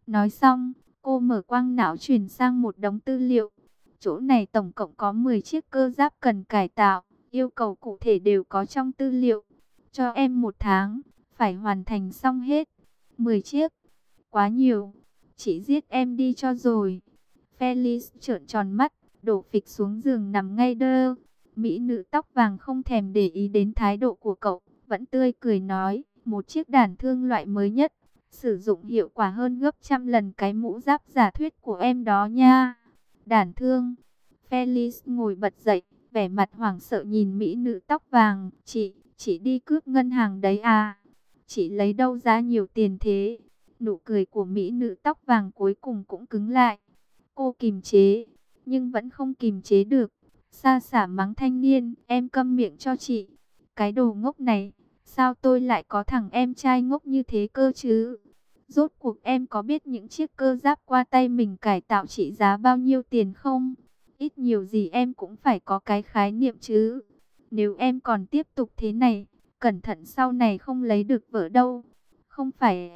Nói xong, cô mở quang não chuyển sang một đống tư liệu. Chỗ này tổng cộng có 10 chiếc cơ giáp cần cải tạo, yêu cầu cụ thể đều có trong tư liệu. Cho em 1 tháng, phải hoàn thành xong hết. 10 chiếc, quá nhiều, chỉ giết em đi cho rồi. Felix trợn tròn mắt, đổ phịch xuống giường nằm ngay đơ. Mỹ nữ tóc vàng không thèm để ý đến thái độ của cậu, vẫn tươi cười nói, một chiếc đàn thương loại mới nhất, sử dụng hiệu quả hơn gấp trăm lần cái mũ giáp giả thuyết của em đó nha. Đàn thương. Felix ngồi bật dậy, vẻ mặt hoảng sợ nhìn mỹ nữ tóc vàng. Chị đi cướp ngân hàng đấy à? Chị lấy đâu ra nhiều tiền thế? Nụ cười của mỹ nữ tóc vàng cuối cùng cũng cứng lại. Cô kìm chế, nhưng vẫn không kìm chế được. Sa sả mắng thanh niên, em câm miệng cho chị. Cái đồ ngốc này, sao tôi lại có thằng em trai ngốc như thế cơ chứ? Rốt cuộc em có biết những chiếc cơ giáp qua tay mình cải tạo trị giá bao nhiêu tiền không? Ít nhiều gì em cũng phải có cái khái niệm chứ. Nếu em còn tiếp tục thế này, cẩn thận sau này không lấy được vợ đâu. Không phải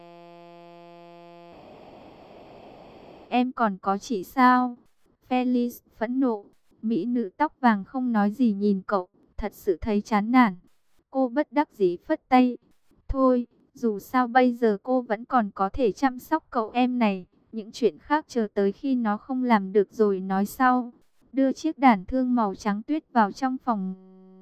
em còn có chị sao? Felix phẫn nộ. Mỹ nữ tóc vàng không nói gì nhìn cậu, thật sự thấy chán nản. Cô bất đắc dĩ phất tay. Thôi, dù sao bây giờ cô vẫn còn có thể chăm sóc cậu em này. Những chuyện khác chờ tới khi nó không làm được rồi nói sau. Đưa chiếc đàn thương màu trắng tuyết vào trong phòng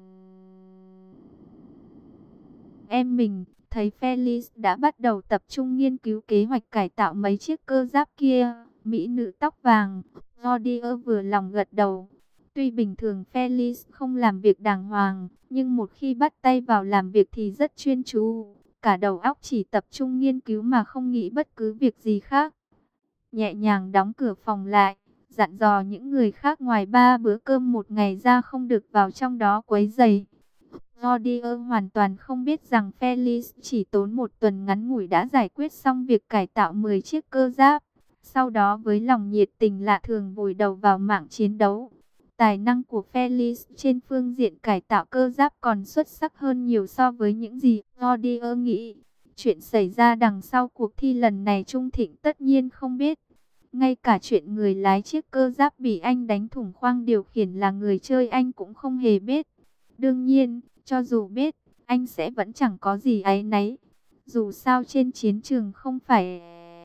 em mình. Thấy Felix đã bắt đầu tập trung nghiên cứu kế hoạch cải tạo mấy chiếc cơ giáp kia. Mỹ nữ tóc vàng, Rodier vừa lòng gật đầu. Tuy bình thường Felix không làm việc đàng hoàng, nhưng một khi bắt tay vào làm việc thì rất chuyên chú. Cả đầu óc chỉ tập trung nghiên cứu mà không nghĩ bất cứ việc gì khác. Nhẹ nhàng đóng cửa phòng lại, dặn dò những người khác ngoài 3 bữa cơm một ngày ra không được vào trong đó quấy rầy. Rodier hoàn toàn không biết rằng Felix chỉ tốn 1 tuần ngắn ngủi đã giải quyết xong việc cải tạo 10 chiếc cơ giáp. Sau đó với lòng nhiệt tình lạ thường vùi đầu vào mảng chiến đấu. Tài năng của Felix trên phương diện cải tạo cơ giáp còn xuất sắc hơn nhiều so với những gì Rodier nghĩ. Chuyện xảy ra đằng sau cuộc thi lần này Trung Thịnh tất nhiên không biết. Ngay cả chuyện người lái chiếc cơ giáp bị anh đánh thủng khoang điều khiển là người chơi anh cũng không hề biết. Đương nhiên, cho dù biết, anh sẽ vẫn chẳng có gì áy náy. Dù sao trên chiến trường không phải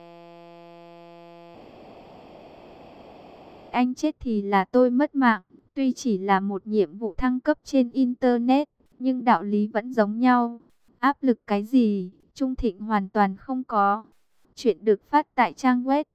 anh chết thì là tôi mất mạng. Tuy chỉ là một nhiệm vụ thăng cấp trên Internet, nhưng đạo lý vẫn giống nhau. Áp lực cái gì, Trung Thịnh hoàn toàn không có. Chuyện được phát tại trang web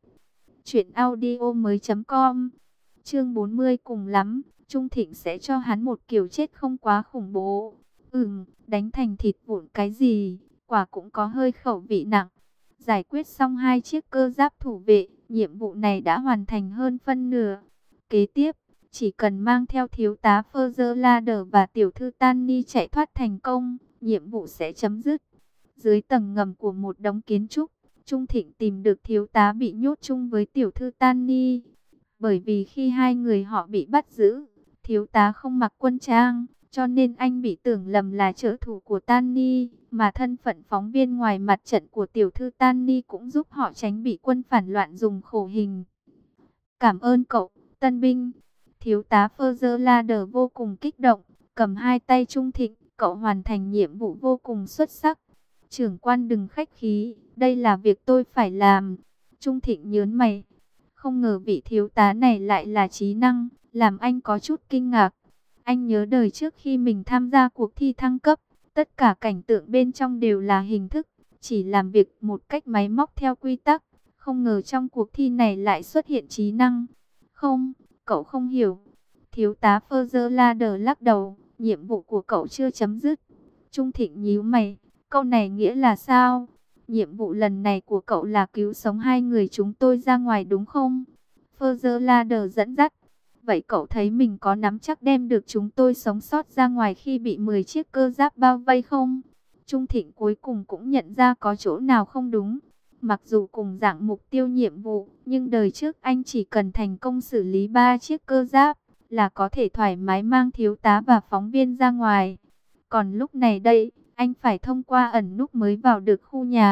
truyệnaudiomoi.com. Chương 40 cùng lắm, Trung Thịnh sẽ cho hắn một kiểu chết không quá khủng bố. Đánh thành thịt vụn cái gì, quả cũng có hơi khẩu vị nặng. Giải quyết xong 2 chiếc cơ giáp thủ vệ, nhiệm vụ này đã hoàn thành hơn phân nửa. Kế tiếp, chỉ cần mang theo thiếu tá Furlader và tiểu thư Tanny chạy thoát thành công, nhiệm vụ sẽ chấm dứt. Dưới tầng ngầm của một đống kiến trúc, Trung Thịnh tìm được thiếu tá bị nhốt chung với tiểu thư Tanny. Bởi vì khi hai người họ bị bắt giữ, thiếu tá không mặc quân trang, cho nên anh bị tưởng lầm là trợ thủ của Tanny, mà thân phận phóng viên ngoài mặt trận của tiểu thư Tanny cũng giúp họ tránh bị quân phản loạn dùng khổ hình. Cảm ơn cậu, tân binh. Thiếu tá Furlader vô cùng kích động, cầm hai tay Trung Thịnh, cậu hoàn thành nhiệm vụ vô cùng xuất sắc. Trưởng quan đừng khách khí, đây là việc tôi phải làm. Trung Thịnh nhớn mày, không ngờ vị thiếu tá này lại là trí năng, làm anh có chút kinh ngạc. Anh nhớ đời trước khi mình tham gia cuộc thi thăng cấp, tất cả cảnh tượng bên trong đều là hình thức, chỉ làm việc một cách máy móc theo quy tắc. Không ngờ trong cuộc thi này lại xuất hiện trí năng. Không, cậu không hiểu. Thiếu tá Furlader lắc đầu, nhiệm vụ của cậu chưa chấm dứt. Trung Thịnh nhíu mày, câu này nghĩa là sao? Nhiệm vụ lần này của cậu là cứu sống 2 người chúng tôi ra ngoài đúng không? Furlader dẫn dắt. Vậy cậu thấy mình có nắm chắc đem được chúng tôi sống sót ra ngoài khi bị 10 chiếc cơ giáp bao vây không? Trung Thịnh cuối cùng cũng nhận ra có chỗ nào không đúng. Mặc dù cùng dạng mục tiêu nhiệm vụ, nhưng đời trước anh chỉ cần thành công xử lý 3 chiếc cơ giáp là có thể thoải mái mang thiếu tá và phóng viên ra ngoài. Còn lúc này đây, anh phải thông qua ẩn núp mới vào được khu nhà.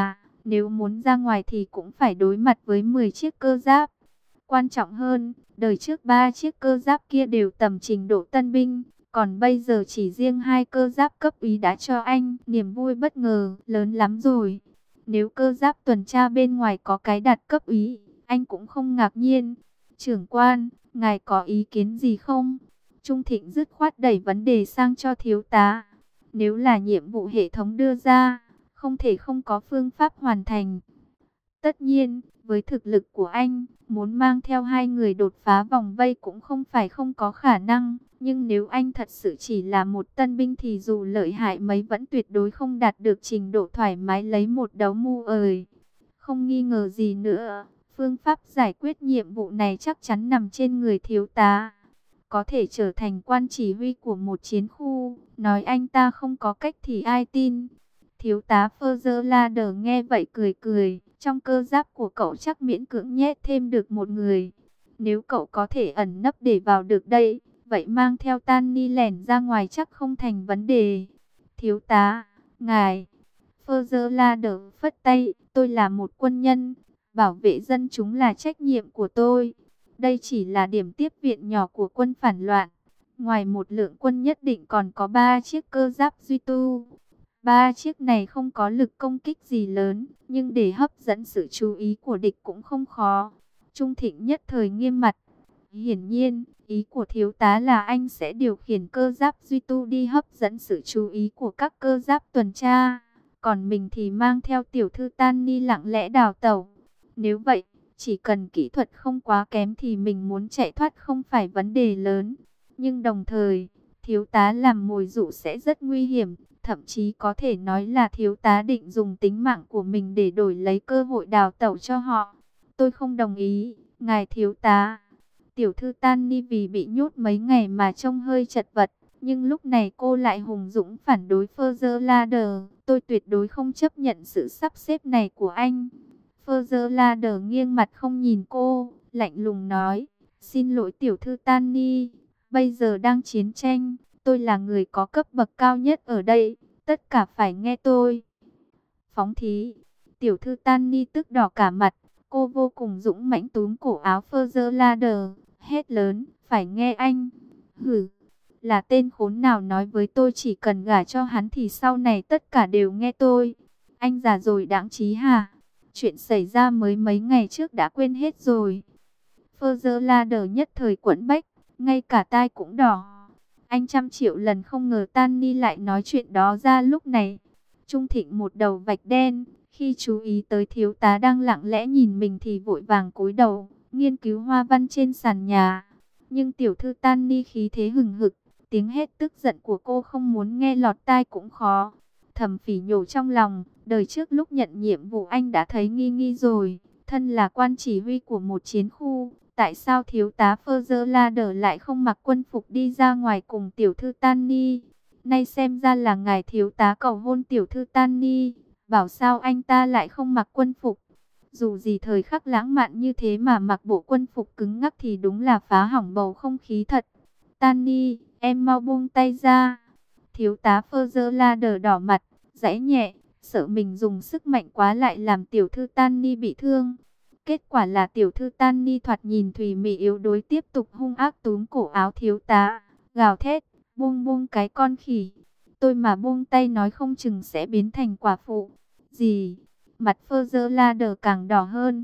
Nếu muốn ra ngoài thì cũng phải đối mặt với 10 chiếc cơ giáp. Quan trọng hơn, đời trước 3 chiếc cơ giáp kia đều tầm trình độ tân binh, còn bây giờ chỉ riêng 2 cơ giáp cấp úy đã cho anh niềm vui bất ngờ lớn lắm rồi. Nếu cơ giáp tuần tra bên ngoài có cái đạt cấp úy, anh cũng không ngạc nhiên. Trưởng quan, ngài có ý kiến gì không? Trung Thịnh dứt khoát đẩy vấn đề sang cho thiếu tá. Nếu là nhiệm vụ hệ thống đưa ra, không thể không có phương pháp hoàn thành. Tất nhiên, với thực lực của anh, muốn mang theo 2 người đột phá vòng vây cũng không phải không có khả năng. Nhưng nếu anh thật sự chỉ là một tân binh thì dù lợi hại mấy vẫn tuyệt đối không đạt được trình độ thoải mái lấy một đấu mu ời. Không nghi ngờ gì nữa, phương pháp giải quyết nhiệm vụ này chắc chắn nằm trên người thiếu tá. Có thể trở thành quan chỉ huy của một chiến khu, nói anh ta không có cách thì ai tin. Thiếu tá Furlader nghe vậy cười cười, trong cơ giáp của cậu chắc miễn cưỡng nhét thêm được một người. Nếu cậu có thể ẩn nấp để vào được đây, vậy mang theo Tanny lẻn ra ngoài chắc không thành vấn đề. Thiếu tá, ngài. Furlader phất tay, tôi là một quân nhân, bảo vệ dân chúng là trách nhiệm của tôi. Đây chỉ là điểm tiếp viện nhỏ của quân phản loạn. Ngoài một lượng quân nhất định còn có 3 chiếc cơ giáp duy tu. 3 chiếc này không có lực công kích gì lớn, nhưng để hấp dẫn sự chú ý của địch cũng không khó. Trung Thịnh nhất thời nghiêm mặt. Hiển nhiên, ý của thiếu tá là anh sẽ điều khiển cơ giáp duy tu đi hấp dẫn sự chú ý của các cơ giáp tuần tra. Còn mình thì mang theo tiểu thư Tanny lặng lẽ đào tẩu. Nếu vậy, chỉ cần kỹ thuật không quá kém thì mình muốn chạy thoát không phải vấn đề lớn. Nhưng đồng thời, thiếu tá làm mồi dụ sẽ rất nguy hiểm. Thậm chí có thể nói là thiếu tá định dùng tính mạng của mình để đổi lấy cơ hội đào tẩu cho họ. Tôi không đồng ý, ngài thiếu tá. Tiểu thư Tanny vì bị nhốt mấy ngày mà trông hơi chật vật. Nhưng lúc này cô lại hùng dũng phản đối Furlader. Tôi tuyệt đối không chấp nhận sự sắp xếp này của anh. Furlader nghiêng mặt không nhìn cô, lạnh lùng nói. Xin lỗi tiểu thư Tanny, bây giờ đang chiến tranh. Tôi là người có cấp bậc cao nhất ở đây, tất cả phải nghe tôi. Phóng thí, tiểu thư Tanny tức đỏ cả mặt, cô vô cùng dũng mãnh túm cổ áo Furlader, hét lớn, phải nghe anh. Hử, là tên khốn nào nói với tôi chỉ cần gả cho hắn thì sau này tất cả đều nghe tôi. Anh già rồi đáng trí hả? Chuyện xảy ra mới mấy ngày trước đã quên hết rồi. Furlader nhất thời quẫn bách, ngay cả tai cũng đỏ. Anh trăm triệu lần không ngờ Tanny lại nói chuyện đó ra lúc này. Trung Thịnh một đầu vạch đen, khi chú ý tới thiếu tá đang lặng lẽ nhìn mình thì vội vàng cúi đầu, nghiên cứu hoa văn trên sàn nhà. Nhưng tiểu thư Tanny khí thế hừng hực, tiếng hét tức giận của cô không muốn nghe lọt tai cũng khó. Thầm phỉ nhổ trong lòng, đời trước lúc nhận nhiệm vụ anh đã thấy nghi nghi rồi, thân là quan chỉ huy của một chiến khu. Tại sao thiếu tá Furlader lại không mặc quân phục đi ra ngoài cùng tiểu thư Tanny? Nay xem ra là ngài thiếu tá cầu hôn tiểu thư Tanny. Bảo sao anh ta lại không mặc quân phục? Dù gì thời khắc lãng mạn như thế mà mặc bộ quân phục cứng ngắc thì đúng là phá hỏng bầu không khí thật. Tanny, em mau buông tay ra. Thiếu tá Furlader đỏ mặt, giãy nhẹ, sợ mình dùng sức mạnh quá lại làm tiểu thư Tanny bị thương. Kết quả là tiểu thư Tanny thoạt nhìn thùy mị yếu đuối tiếp tục hung ác túm cổ áo thiếu tá, gào thét, buông buông cái con khỉ. Tôi mà buông tay nói không chừng sẽ biến thành quả phụ. Gì? Mặt Furlader càng đỏ hơn.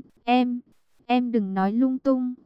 Em đừng nói lung tung,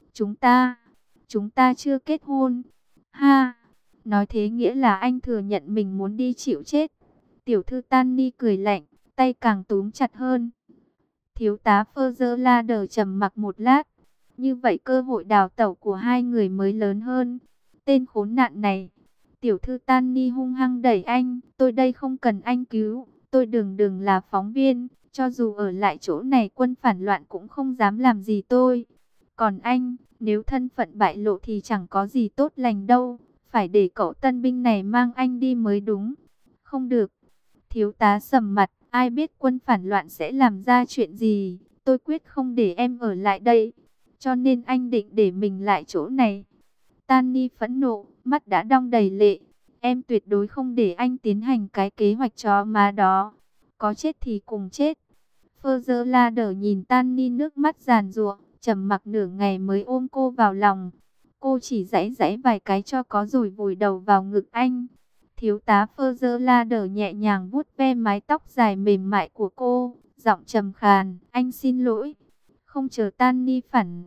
chúng ta chưa kết hôn. Ha, nói thế nghĩa là anh thừa nhận mình muốn đi chịu chết. Tiểu thư Tanny cười lạnh, tay càng túm chặt hơn. Thiếu tá Furlader trầm mặc một lát. Như vậy cơ hội đào tẩu của hai người mới lớn hơn. Tên khốn nạn này. Tiểu thư Tanny hung hăng đẩy anh. Tôi đây không cần anh cứu. Tôi đừng là phóng viên. Cho dù ở lại chỗ này quân phản loạn cũng không dám làm gì tôi. Còn anh, nếu thân phận bại lộ thì chẳng có gì tốt lành đâu. Phải để cậu tân binh này mang anh đi mới đúng. Không được. Thiếu tá sầm mặt. Ai biết quân phản loạn sẽ làm ra chuyện gì, tôi quyết không để em ở lại đây. Cho nên anh định để mình lại chỗ này. Tanny phẫn nộ, mắt đã đong đầy lệ. Em tuyệt đối không để anh tiến hành cái kế hoạch chó má đó. Có chết thì cùng chết. Further nhìn Tanny nước mắt giàn giụa, trầm mặc nửa ngày mới ôm cô vào lòng. Cô chỉ giãy giãy vài cái cho có rồi vùi đầu vào ngực anh. Thiếu tá Further nhẹ nhàng vuốt ve mái tóc dài mềm mại của cô, giọng trầm khàn, anh xin lỗi. Không chờ Tanny phản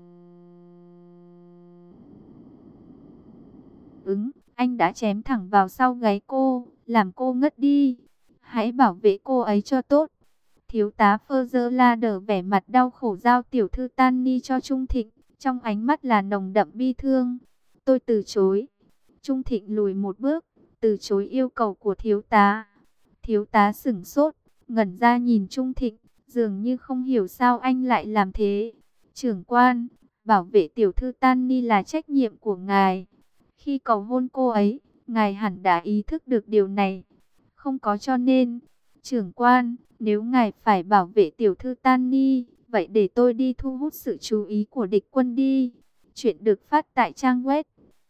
ứng, anh đã chém thẳng vào sau gáy cô, làm cô ngất đi. Hãy bảo vệ cô ấy cho tốt. Thiếu tá Further vẻ mặt đau khổ giao tiểu thư Tanny cho Trung Thịnh, trong ánh mắt là nồng đậm bi thương. Tôi từ chối. Trung Thịnh lùi một bước, từ chối yêu cầu của thiếu tá. Thiếu tá sửng sốt, ngẩn ra nhìn Trung Thịnh, dường như không hiểu sao anh lại làm thế. Trưởng quan, bảo vệ tiểu thư Tanny là trách nhiệm của ngài. Khi cầu hôn cô ấy, ngài hẳn đã ý thức được điều này. Không có cho nên, trưởng quan, nếu ngài phải bảo vệ tiểu thư Tanny, vậy để tôi đi thu hút sự chú ý của địch quân đi. Chuyện được phát tại trang web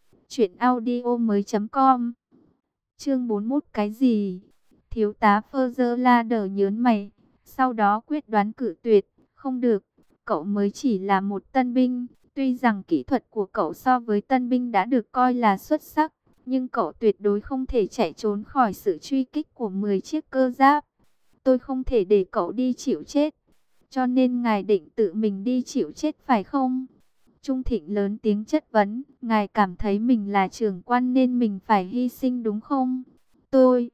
truyệnaudiomoi.com. Chương 41 cái gì? Thiếu tá Further nhớn mày, sau đó quyết đoán cự tuyệt, không được, cậu mới chỉ là một tân binh, tuy rằng kỹ thuật của cậu so với tân binh đã được coi là xuất sắc, nhưng cậu tuyệt đối không thể chạy trốn khỏi sự truy kích của 10 chiếc cơ giáp. Tôi không thể để cậu đi chịu chết, cho nên ngài định tự mình đi chịu chết phải không? Trung Thịnh lớn tiếng chất vấn, ngài cảm thấy mình là trưởng quan nên mình phải hy sinh đúng không? Tôi,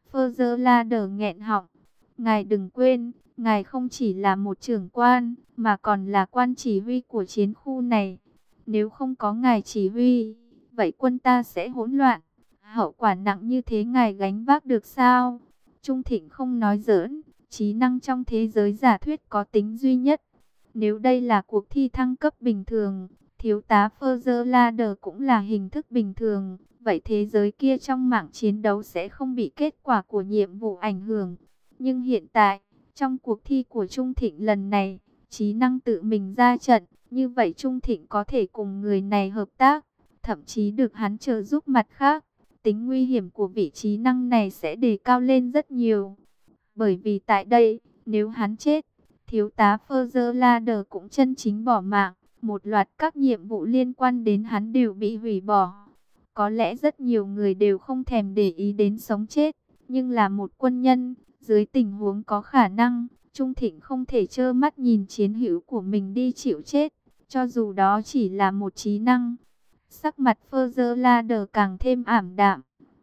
Further nghẹn họng, ngài đừng quên, ngài không chỉ là một trưởng quan, mà còn là quan chỉ huy của chiến khu này. Nếu không có ngài chỉ huy, vậy quân ta sẽ hỗn loạn. Hậu quả nặng như thế ngài gánh vác được sao? Trung Thịnh không nói giỡn, trí năng trong thế giới giả thuyết có tính duy nhất. Nếu đây là cuộc thi thăng cấp bình thường, thiếu tá Further cũng là hình thức bình thường, vậy thế giới kia trong mảng chiến đấu sẽ không bị kết quả của nhiệm vụ ảnh hưởng. Nhưng hiện tại, trong cuộc thi của Trung Thịnh lần này, trí năng tự mình ra trận, như vậy Trung Thịnh có thể cùng người này hợp tác, thậm chí được hắn trợ giúp mặt khác. Tính nguy hiểm của vị trí năng này sẽ đề cao lên rất nhiều. Bởi vì tại đây, nếu hắn chết, thiếu tá Further cũng chân chính bỏ mạng. Một loạt các nhiệm vụ liên quan đến hắn đều bị hủy bỏ. Có lẽ rất nhiều người đều không thèm để ý đến sống chết. Nhưng là một quân nhân, dưới tình huống có khả năng, Trung Thịnh không thể trơ mắt nhìn chiến hữu của mình đi chịu chết. Cho dù đó chỉ là một trí năng. Sắc mặt Further càng thêm ảm đạm.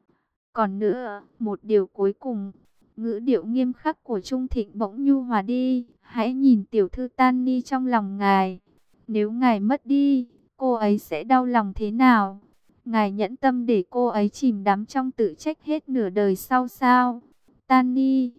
Còn nữa, một điều cuối cùng, ngữ điệu nghiêm khắc của Trung Thịnh bỗng nhu hòa đi. Hãy nhìn tiểu thư Tanny trong lòng ngài. Nếu ngài mất đi, cô ấy sẽ đau lòng thế nào? Ngài nhẫn tâm để cô ấy chìm đắm trong tự trách hết nửa đời sau sao? Tanny,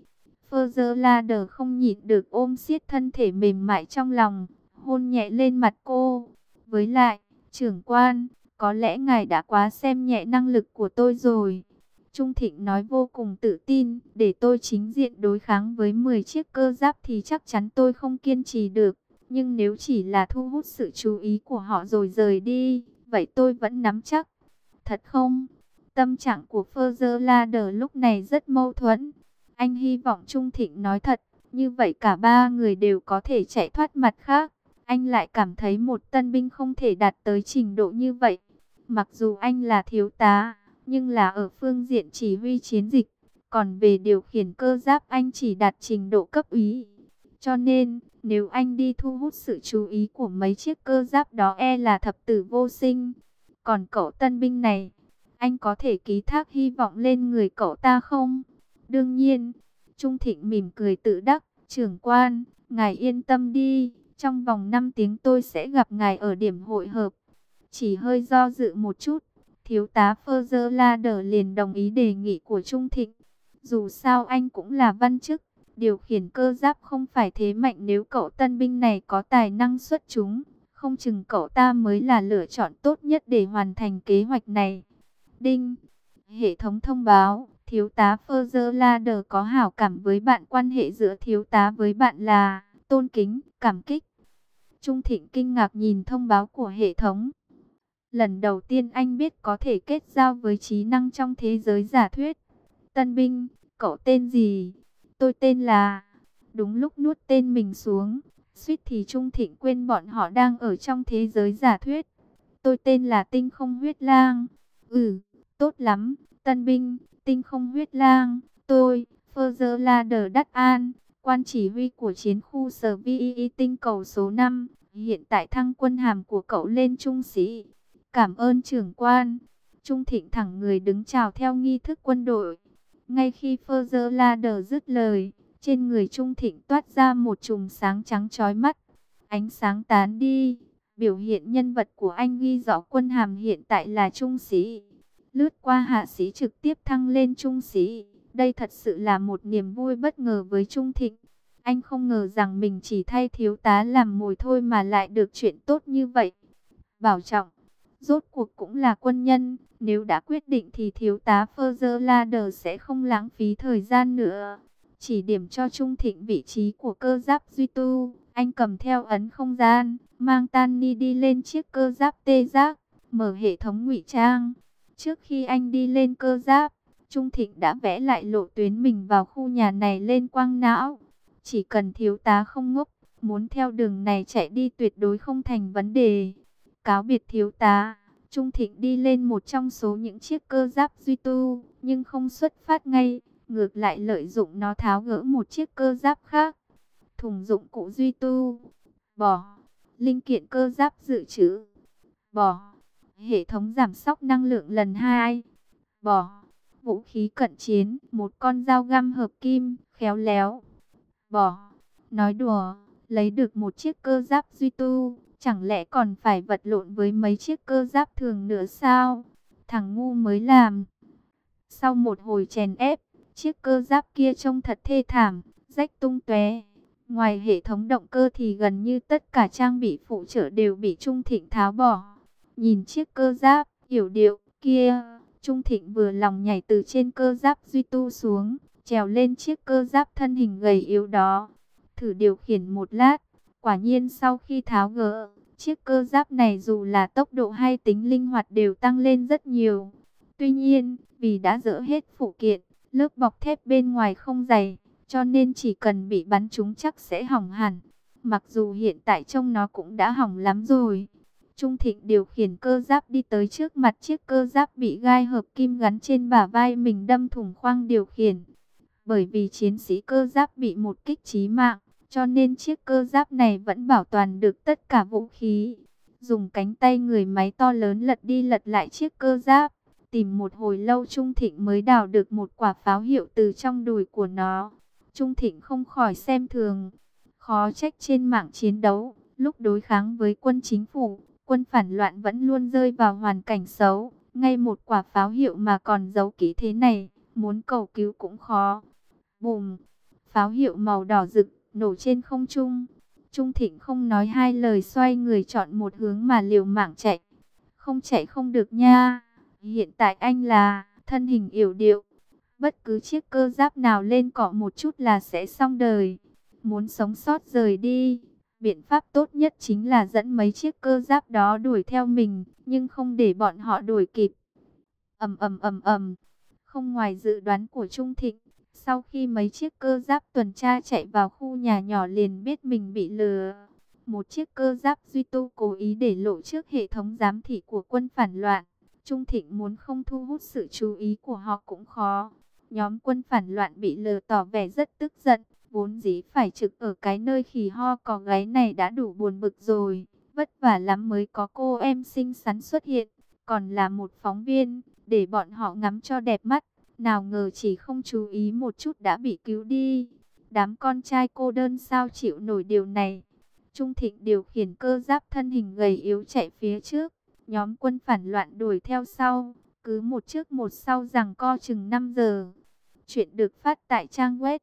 Further không nhịn được ôm siết thân thể mềm mại trong lòng, hôn nhẹ lên mặt cô. Với lại, trưởng quan, có lẽ ngài đã quá xem nhẹ năng lực của tôi rồi. Trung Thịnh nói vô cùng tự tin, để tôi chính diện đối kháng với 10 chiếc cơ giáp thì chắc chắn tôi không kiên trì được. Nhưng nếu chỉ là thu hút sự chú ý của họ rồi rời đi, vậy tôi vẫn nắm chắc. Thật không? Tâm trạng của Further lúc này rất mâu thuẫn. Anh hy vọng Trung Thịnh nói thật, như vậy cả ba người đều có thể chạy thoát mặt khác. Anh lại cảm thấy một tân binh không thể đạt tới trình độ như vậy. Mặc dù anh là thiếu tá, nhưng là ở phương diện chỉ huy chiến dịch. Còn về điều khiển cơ giáp anh chỉ đạt trình độ cấp úy. Cho nên, nếu anh đi thu hút sự chú ý của mấy chiếc cơ giáp đó e là thập tử vô sinh. Còn cậu tân binh này, anh có thể ký thác hy vọng lên người cậu ta không? Đương nhiên, Trung Thịnh mỉm cười tự đắc, trưởng quan, ngài yên tâm đi, trong vòng 5 tiếng tôi sẽ gặp ngài ở điểm hội hợp. Chỉ hơi do dự một chút, thiếu tá Further liền đồng ý đề nghị của Trung Thịnh. Dù sao anh cũng là văn chức, điều khiển cơ giáp không phải thế mạnh, nếu cậu tân binh này có tài năng xuất chúng, không chừng cậu ta mới là lựa chọn tốt nhất để hoàn thành kế hoạch này. Đinh, hệ thống thông báo, thiếu tá Further có hảo cảm với bạn, quan hệ giữa thiếu tá với bạn là tôn kính, cảm kích. Trung Thịnh kinh ngạc nhìn thông báo của hệ thống. Lần đầu tiên anh biết có thể kết giao với trí năng trong thế giới giả thuyết. Tân binh, cậu tên gì? Tôi tên là... Đúng lúc nuốt tên mình xuống, suýt thì Trung Thịnh quên bọn họ đang ở trong thế giới giả thuyết. Tôi tên là Tinh Không Huyết Lang. Ừ, tốt lắm, tân binh, Tinh Không Huyết Lang. Tôi, Further Đắc An, quan chỉ huy của chiến khu Sở Vi tinh cầu số 5. Hiện tại thăng quân hàm của cậu lên trung sĩ. Cảm ơn trưởng quan. Trung Thịnh thẳng người đứng chào theo nghi thức quân đội. Ngay khi Further dứt lời, trên người Trung Thịnh toát ra một chùm sáng trắng chói mắt. Ánh sáng tán đi, biểu hiện nhân vật của anh ghi rõ quân hàm hiện tại là trung sĩ. Lướt qua hạ sĩ trực tiếp thăng lên trung sĩ. Đây thật sự là một niềm vui bất ngờ với Trung Thịnh. Anh không ngờ rằng mình chỉ thay thiếu tá làm mồi thôi mà lại được chuyện tốt như vậy. Bảo trọng, rốt cuộc cũng là quân nhân. Nếu đã quyết định thì thiếu tá Further sẽ không lãng phí thời gian nữa. Chỉ điểm cho Trung Thịnh vị trí của cơ giáp duy tu. Anh cầm theo ấn không gian, mang Tanny đi lên chiếc cơ giáp tê giác, mở hệ thống ngụy trang. Trước khi anh đi lên cơ giáp, Trung Thịnh đã vẽ lại lộ tuyến mình vào khu nhà này lên quang não. Chỉ cần thiếu tá không ngốc, muốn theo đường này chạy đi tuyệt đối không thành vấn đề. Cáo biệt thiếu tá, Trung Thịnh đi lên một trong số những chiếc cơ giáp duy tu, nhưng không xuất phát ngay, ngược lại lợi dụng nó tháo gỡ một chiếc cơ giáp khác. Thùng dụng cụ duy tu, bỏ. Linh kiện cơ giáp dự trữ, bỏ. Hệ thống giảm sóc năng lượng lần 2, bỏ. Vũ khí cận chiến, một con dao găm hợp kim, khéo léo, bỏ. Nói đùa, lấy được một chiếc cơ giáp duy tu, chẳng lẽ còn phải vật lộn với mấy chiếc cơ giáp thường nữa sao? Thằng ngu mới làm. Sau một hồi chèn ép, chiếc cơ giáp kia trông thật thê thảm, rách tung tóe. Ngoài hệ thống động cơ thì gần như tất cả trang bị phụ trợ đều bị Trung Thịnh tháo bỏ. Nhìn chiếc cơ giáp yểu điệu kia, Trung Thịnh vừa lòng nhảy từ trên cơ giáp duy tu xuống, trèo lên chiếc cơ giáp thân hình gầy yếu đó. Thử điều khiển một lát, quả nhiên sau khi tháo gỡ, chiếc cơ giáp này dù là tốc độ hay tính linh hoạt đều tăng lên rất nhiều. Tuy nhiên, vì đã dỡ hết phụ kiện, lớp bọc thép bên ngoài không dày, cho nên chỉ cần bị bắn trúng chắc sẽ hỏng hẳn. Mặc dù hiện tại trông nó cũng đã hỏng lắm rồi. Trung Thịnh điều khiển cơ giáp đi tới trước mặt chiếc cơ giáp bị gai hợp kim gắn trên bả vai mình đâm thủng khoang điều khiển. Bởi vì chiến sĩ cơ giáp bị một kích chí mạng, cho nên chiếc cơ giáp này vẫn bảo toàn được tất cả vũ khí. Dùng cánh tay người máy to lớn lật đi lật lại chiếc cơ giáp. Tìm một hồi lâu Trung Thịnh mới đào được một quả pháo hiệu từ trong đùi của nó. Trung Thịnh không khỏi xem thường. Khó trách trên mạng chiến đấu, lúc đối kháng với quân chính phủ, quân phản loạn vẫn luôn rơi vào hoàn cảnh xấu. Ngay một quả pháo hiệu mà còn giấu kỹ thế này, muốn cầu cứu cũng khó. Bùm! Pháo hiệu màu đỏ rực, nổ trên không trung. Trung Thịnh không nói hai lời xoay người chọn một hướng mà liều mạng chạy. Không chạy không được nha. Hiện tại anh là thân hình yểu điệu. Bất cứ chiếc cơ giáp nào lên cọ một chút là sẽ xong đời. Muốn sống sót rời đi, biện pháp tốt nhất chính là dẫn mấy chiếc cơ giáp đó đuổi theo mình, nhưng không để bọn họ đuổi kịp. Ầm ầm ầm ầm. Không ngoài dự đoán của Trung Thịnh, sau khi mấy chiếc cơ giáp tuần tra chạy vào khu nhà nhỏ liền biết mình bị lừa. Một chiếc cơ giáp duy tu cố ý để lộ trước hệ thống giám thị của quân phản loạn. Trung Thịnh muốn không thu hút sự chú ý của họ cũng khó. Nhóm quân phản loạn bị lừa tỏ vẻ rất tức giận. Vốn dĩ phải trực ở cái nơi khỉ ho có gáy này đã đủ buồn bực rồi. Vất vả lắm mới có cô em xinh xắn xuất hiện. Còn là một phóng viên, để bọn họ ngắm cho đẹp mắt. Nào ngờ chỉ không chú ý một chút đã bị cứu đi. Đám con trai cô đơn sao chịu nổi điều này. Trung Thịnh điều khiển cơ giáp thân hình gầy yếu chạy phía trước. Nhóm quân phản loạn đuổi theo sau. Cứ một trước một sau giằng co chừng 5 giờ. Chuyện được phát tại trang web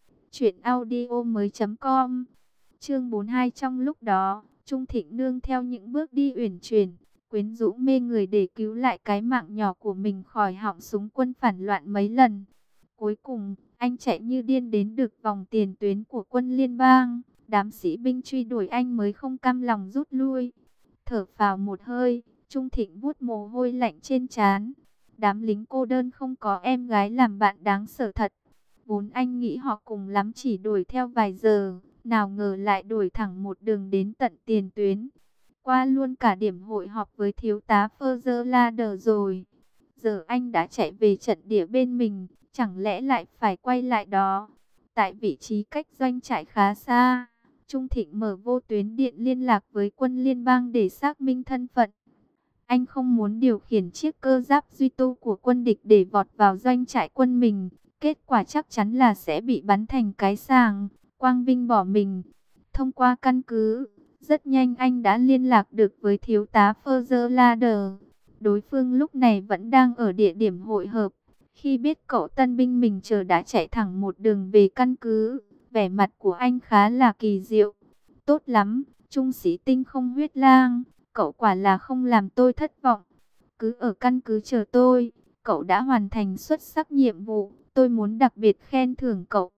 truyệnaudiomoi.com. Chương 42. Trong lúc đó, Trung Thịnh nương theo những bước đi uyển chuyển, quyến rũ mê người để cứu lại cái mạng nhỏ của mình khỏi họng súng quân phản loạn mấy lần. Cuối cùng, anh chạy như điên đến được vòng tiền tuyến của quân liên bang. Đám sĩ binh truy đuổi anh mới không cam lòng rút lui. Thở phào một hơi, Trung Thịnh vuốt mồ hôi lạnh trên trán. Đám lính cô đơn không có em gái làm bạn đáng sợ thật. Vốn anh nghĩ họ cùng lắm chỉ đuổi theo vài giờ, nào ngờ lại đuổi thẳng một đường đến tận tiền tuyến. Qua luôn cả điểm hội họp với thiếu tá Furlader rồi. Giờ anh đã chạy về trận địa bên mình, chẳng lẽ lại phải quay lại đó? Tại vị trí cách doanh trại khá xa, Trung Thịnh mở vô tuyến điện liên lạc với quân liên bang để xác minh thân phận. Anh không muốn điều khiển chiếc cơ giáp duy tu của quân địch để vọt vào doanh trại quân mình. Kết quả chắc chắn là sẽ bị bắn thành cái sàng, quang vinh bỏ mình. Thông qua căn cứ, rất nhanh anh đã liên lạc được với thiếu tá Furlader. Đối phương lúc này vẫn đang ở địa điểm hội hợp. Khi biết cậu tân binh mình chờ đã chạy thẳng một đường về căn cứ, vẻ mặt của anh khá là kỳ diệu. Tốt lắm, trung sĩ Tinh Không Huyết Lang, cậu quả là không làm tôi thất vọng. Cứ ở căn cứ chờ tôi, cậu đã hoàn thành xuất sắc nhiệm vụ, tôi muốn đặc biệt khen thưởng cậu.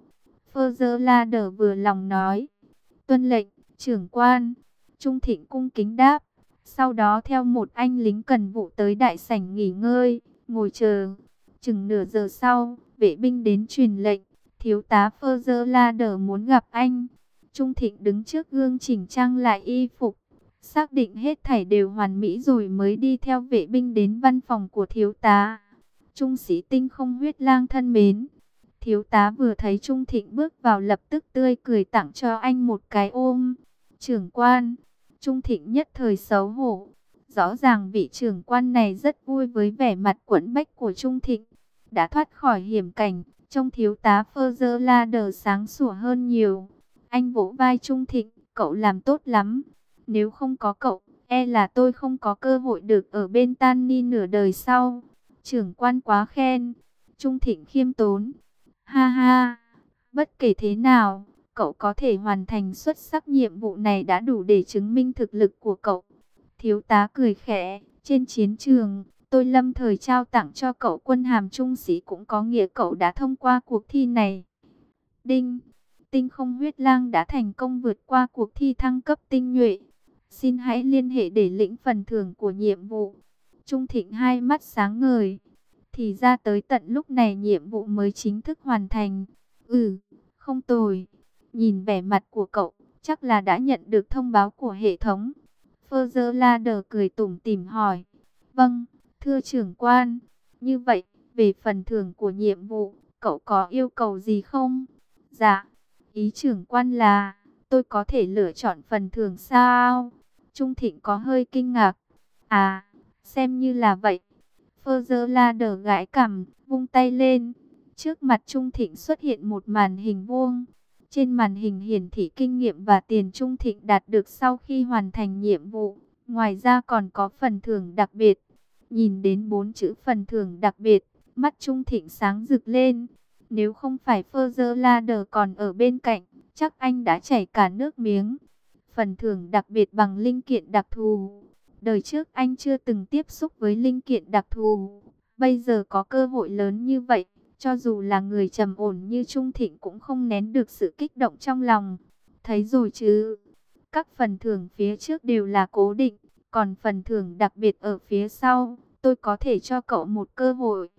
Furlader vừa lòng nói. Tuân lệnh, trưởng quan. Trung Thịnh cung kính đáp. Sau đó theo một anh lính cần vụ tới đại sảnh nghỉ ngơi, ngồi chờ. Chừng nửa giờ sau, vệ binh đến truyền lệnh. Thiếu tá Furlader muốn gặp anh. Trung Thịnh đứng trước gương chỉnh trang lại y phục, xác định hết thảy đều hoàn mỹ rồi mới đi theo vệ binh đến văn phòng của thiếu tá. Trung sĩ Tinh Không Huyết Lang thân mến. Thiếu tá vừa thấy Trung Thịnh bước vào lập tức tươi cười tặng cho anh một cái ôm. Trưởng quan. Trung Thịnh nhất thời xấu hổ. Rõ ràng vị trưởng quan này rất vui với vẻ mặt quẫn bách của Trung Thịnh. Đã thoát khỏi hiểm cảnh, trông thiếu tá Furlader sáng sủa hơn nhiều. Anh vỗ vai Trung Thịnh, cậu làm tốt lắm. Nếu không có cậu, e là tôi không có cơ hội được ở bên Tanni nửa đời sau. Trưởng quan quá khen. Trung Thịnh khiêm tốn. Ha ha, bất kể thế nào, cậu có thể hoàn thành xuất sắc nhiệm vụ này đã đủ để chứng minh thực lực của cậu. Thiếu tá cười khẽ, trên chiến trường, tôi lâm thời trao tặng cho cậu quân hàm trung sĩ cũng có nghĩa cậu đã thông qua cuộc thi này. Đinh, Tinh Không Huyết Lang đã thành công vượt qua cuộc thi thăng cấp tinh nhuệ. Xin hãy liên hệ để lĩnh phần thưởng của nhiệm vụ. Trung Thịnh hai mắt sáng ngời. Thì ra tới tận lúc này nhiệm vụ mới chính thức hoàn thành. Không tồi. Nhìn vẻ mặt của cậu, chắc là đã nhận được thông báo của hệ thống. Furlader cười tủm tỉm hỏi. Vâng, thưa trưởng quan. Như vậy, về phần thưởng của nhiệm vụ, cậu có yêu cầu gì không? Dạ, ý trưởng quan là, tôi có thể lựa chọn phần thưởng sao? Trung Thịnh có hơi kinh ngạc. À, xem như là vậy. Furlader gãi cằm, vung tay lên. Trước mặt Trung Thịnh xuất hiện một màn hình vuông. Trên màn hình hiển thị kinh nghiệm và tiền Trung Thịnh đạt được sau khi hoàn thành nhiệm vụ. Ngoài ra còn có phần thưởng đặc biệt. Nhìn đến 4 chữ phần thưởng đặc biệt, mắt Trung Thịnh sáng rực lên. Nếu không phải Furlader còn ở bên cạnh, chắc anh đã chảy cả nước miếng. Phần thưởng đặc biệt bằng linh kiện đặc thù. Đời trước anh chưa từng tiếp xúc với linh kiện đặc thù. Bây giờ có cơ hội lớn như vậy, cho dù là người trầm ổn như Trung Thịnh cũng không nén được sự kích động trong lòng. Thấy rồi chứ, các phần thưởng phía trước đều là cố định, còn phần thưởng đặc biệt ở phía sau, tôi có thể cho cậu một cơ hội.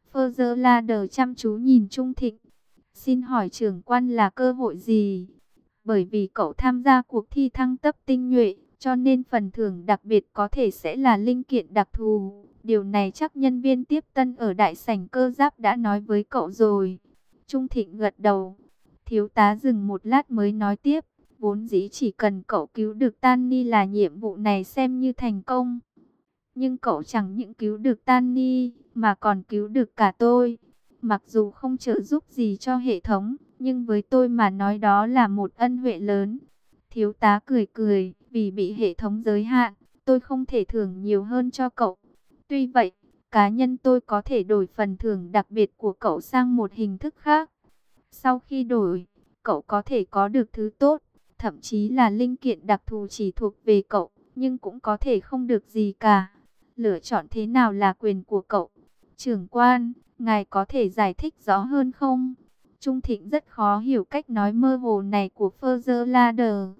Furlader chăm chú nhìn Trung Thịnh. Xin hỏi trưởng quan là cơ hội gì? Bởi vì cậu tham gia cuộc thi thăng cấp tinh nhuệ, cho nên phần thưởng đặc biệt có thể sẽ là linh kiện đặc thù. Điều này chắc nhân viên tiếp tân ở đại sảnh cơ giáp đã nói với cậu rồi. Trung Thịnh gật đầu. Thiếu tá dừng một lát mới nói tiếp. Vốn dĩ chỉ cần cậu cứu được Tanni là nhiệm vụ này xem như thành công. Nhưng cậu chẳng những cứu được Tanni, mà còn cứu được cả tôi. Mặc dù không trợ giúp gì cho hệ thống, nhưng với tôi mà nói đó là một ân huệ lớn. Thiếu tá cười cười, vì bị hệ thống giới hạn, tôi không thể thưởng nhiều hơn cho cậu. Tuy vậy, cá nhân tôi có thể đổi phần thưởng đặc biệt của cậu sang một hình thức khác. Sau khi đổi, cậu có thể có được thứ tốt, thậm chí là linh kiện đặc thù chỉ thuộc về cậu, nhưng cũng có thể không được gì cả. Lựa chọn thế nào là quyền của cậu. Trưởng quan, ngài có thể giải thích rõ hơn không? Trung Thịnh rất khó hiểu cách nói mơ hồ này của Furlader.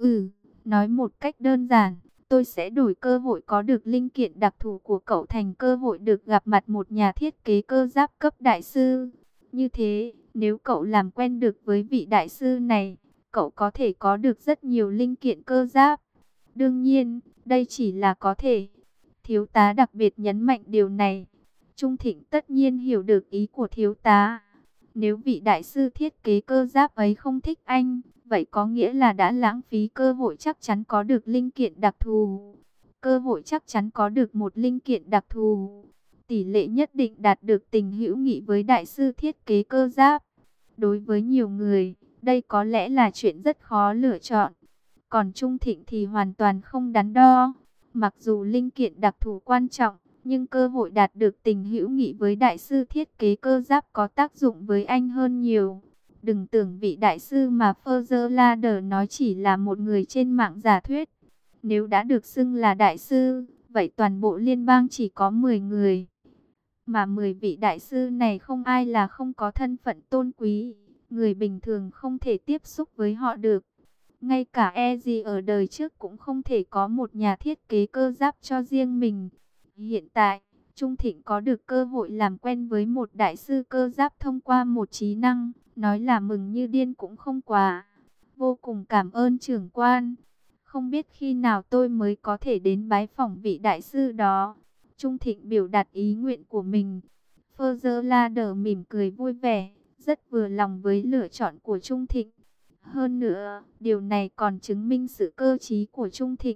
Nói một cách đơn giản, tôi sẽ đổi cơ hội có được linh kiện đặc thù của cậu thành cơ hội được gặp mặt một nhà thiết kế cơ giáp cấp đại sư. Như thế, Nếu cậu làm quen được với vị đại sư này, cậu có thể có được rất nhiều linh kiện cơ giáp. Đương nhiên, đây chỉ là có thể. Thiếu tá đặc biệt nhấn mạnh điều này. Trung Thịnh tất nhiên hiểu được ý của thiếu tá. Nếu vị đại sư thiết kế cơ giáp ấy không thích anh, vậy có nghĩa là đã lãng phí cơ hội chắc chắn có được linh kiện đặc thù. Cơ hội chắc chắn có được một linh kiện đặc thù. Tỷ lệ nhất định đạt được tình hữu nghị với đại sư thiết kế cơ giáp. Đối với nhiều người, đây có lẽ là chuyện rất khó lựa chọn. Còn Trung Thịnh thì hoàn toàn không đắn đo. Mặc dù linh kiện đặc thù quan trọng, nhưng cơ hội đạt được tình hữu nghị với đại sư thiết kế cơ giáp có tác dụng với anh hơn nhiều. Đừng tưởng vị đại sư mà Further nói chỉ là một người trên mạng giả thuyết. Nếu đã được xưng là đại sư, vậy toàn bộ liên bang chỉ có 10 người. Mà 10 vị đại sư này không ai là không có thân phận tôn quý. Người bình thường không thể tiếp xúc với họ được. Ngay cả Ezzy ở đời trước cũng không thể có một nhà thiết kế cơ giáp cho riêng mình. Hiện tại, Trung Thịnh có được cơ hội làm quen với một đại sư cơ giáp thông qua một trí năng. Nói là mừng như điên cũng không quá. Vô cùng cảm ơn trưởng quan. Không biết khi nào tôi mới có thể đến bái phỏng vị đại sư đó. Trung Thịnh biểu đạt ý nguyện của mình. Further mỉm cười vui vẻ, rất vừa lòng với lựa chọn của Trung Thịnh. Hơn nữa, điều này còn chứng minh sự cơ trí của Trung Thịnh.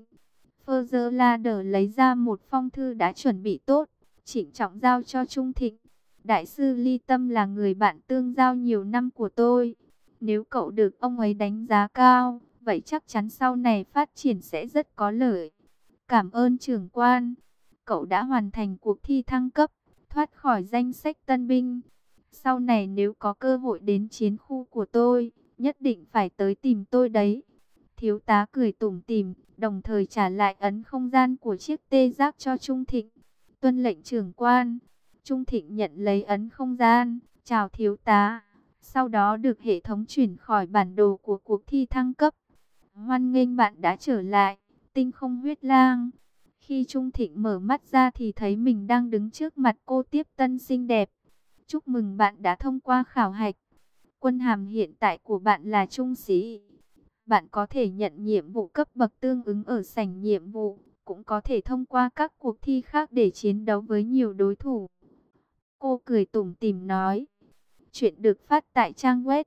Further lấy ra một phong thư đã chuẩn bị tốt, trịnh trọng giao cho Trung Thịnh. Đại sư Ly Tâm là người bạn tương giao nhiều năm của tôi. Nếu cậu được ông ấy đánh giá cao, vậy chắc chắn sau này phát triển sẽ rất có lợi. Cảm ơn trưởng quan. Cậu đã hoàn thành cuộc thi thăng cấp, thoát khỏi danh sách tân binh. Sau này nếu có cơ hội đến chiến khu của tôi, nhất định phải tới tìm tôi đấy. Thiếu tá cười tủm tỉm, đồng thời trả lại ấn không gian của chiếc tê giác cho Trung Thịnh. Tuân lệnh trưởng quan. Trung Thịnh nhận lấy ấn không gian, chào thiếu tá. Sau đó được hệ thống chuyển khỏi bản đồ của cuộc thi thăng cấp. Hoan nghênh bạn đã trở lại, tinh không huyết lang. Khi Trung Thịnh mở mắt ra thì thấy mình đang đứng trước mặt cô tiếp tân xinh đẹp. Chúc mừng bạn đã thông qua khảo hạch. Quân hàm hiện tại của bạn là trung sĩ. Bạn có thể nhận nhiệm vụ cấp bậc tương ứng ở sảnh nhiệm vụ, cũng có thể thông qua các cuộc thi khác để chiến đấu với nhiều đối thủ. Cô cười tủm tỉm nói. Chuyện được phát tại trang web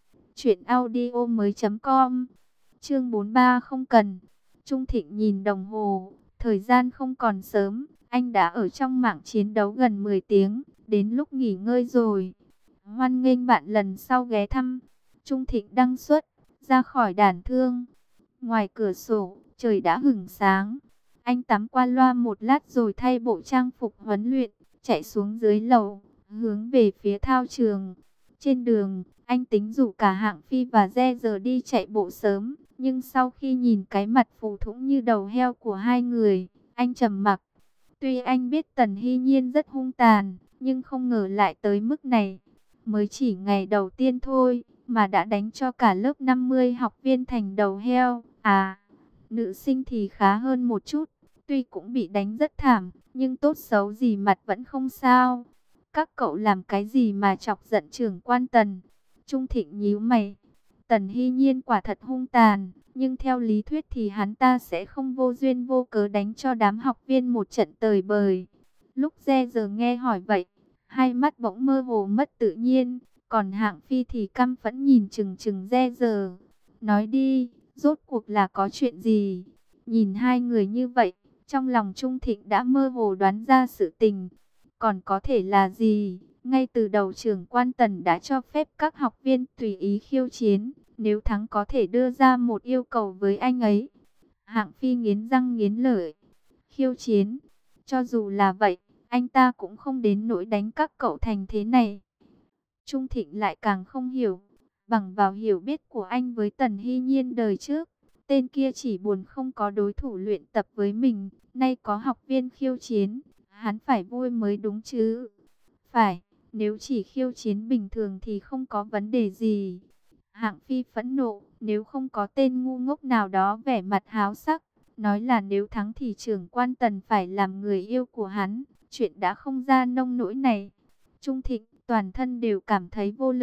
truyệnaudiomoi.com. Chương 43 không cần. Trung Thịnh nhìn đồng hồ, thời gian không còn sớm, anh đã ở trong mảng chiến đấu gần 10 tiếng, đến lúc nghỉ ngơi rồi. Hoan nghênh bạn lần sau ghé thăm. Trung Thịnh đăng xuất ra khỏi đàn thương. Ngoài cửa sổ, trời đã hửng sáng. Anh tắm qua loa một lát rồi thay bộ trang phục huấn luyện, chạy xuống dưới lầu, hướng về phía thao trường. Trên đường, anh tính rủ cả Hạng Phi và Re giờ đi chạy bộ sớm, nhưng sau khi nhìn cái mặt phù thủng như đầu heo của hai người, anh trầm mặc. Tuy anh biết Tần Hy Nhiên rất hung tàn, nhưng không ngờ lại tới mức này. Mới chỉ ngày đầu tiên thôi, mà đã đánh cho cả lớp 50 học viên thành đầu heo. À, nữ sinh thì khá hơn một chút, tuy cũng bị đánh rất thảm, nhưng tốt xấu gì mặt vẫn không sao. Các cậu làm cái gì mà chọc giận trưởng quan Tần? Trung Thịnh nhíu mày. Tần Hy Nhiên quả thật hung tàn, nhưng theo lý thuyết thì hắn ta sẽ không vô duyên vô cớ đánh cho đám học viên một trận tơi bời. Lúc Re giờ nghe hỏi vậy, hai mắt bỗng mơ hồ mất tự nhiên, còn Hạng Phi thì căm phẫn nhìn chừng chừng Re giờ. Nói đi, rốt cuộc là có chuyện gì? Nhìn hai người như vậy, trong lòng Trung Thịnh đã mơ hồ đoán ra sự tình. Còn có thể là gì? Ngay từ đầu trưởng quan Tần đã cho phép các học viên tùy ý khiêu chiến, nếu thắng có thể đưa ra một yêu cầu với anh ấy. Hạng Phi nghiến răng nghiến lợi. Khiêu chiến? Cho dù là vậy, anh ta cũng không đến nỗi đánh các cậu thành thế này. Trung Thịnh lại càng không hiểu. Bằng vào hiểu biết của anh với Tần Hy Nhiên đời trước, tên kia chỉ buồn không có đối thủ luyện tập với mình, nay có học viên khiêu chiến, hắn phải vui mới đúng chứ. Phải, nếu chỉ khiêu chiến bình thường thì không có vấn đề gì. Hạng Phi phẫn nộ, nếu không có tên ngu ngốc nào đó vẻ mặt háo sắc, nói là nếu thắng thì trưởng quan Tần phải làm người yêu của hắn, chuyện đã không ra nông nỗi này. Trung Thịnh toàn thân đều cảm thấy vô lực,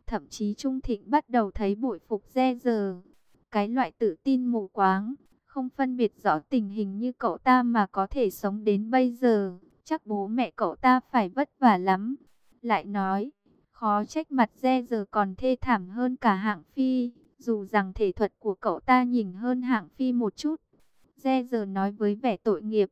Thậm chí Trung Thịnh bắt đầu thấy bội phục Re giờ. Cái loại tự tin mù quáng, không phân biệt rõ tình hình như cậu ta mà có thể sống đến bây giờ, chắc bố mẹ cậu ta phải vất vả lắm. Lại nói, khó trách mặt Re giờ còn thê thảm hơn cả Hạng Phi, dù rằng thể thuật của cậu ta nhỉnh hơn Hạng Phi một chút. Re giờ nói với vẻ tội nghiệp,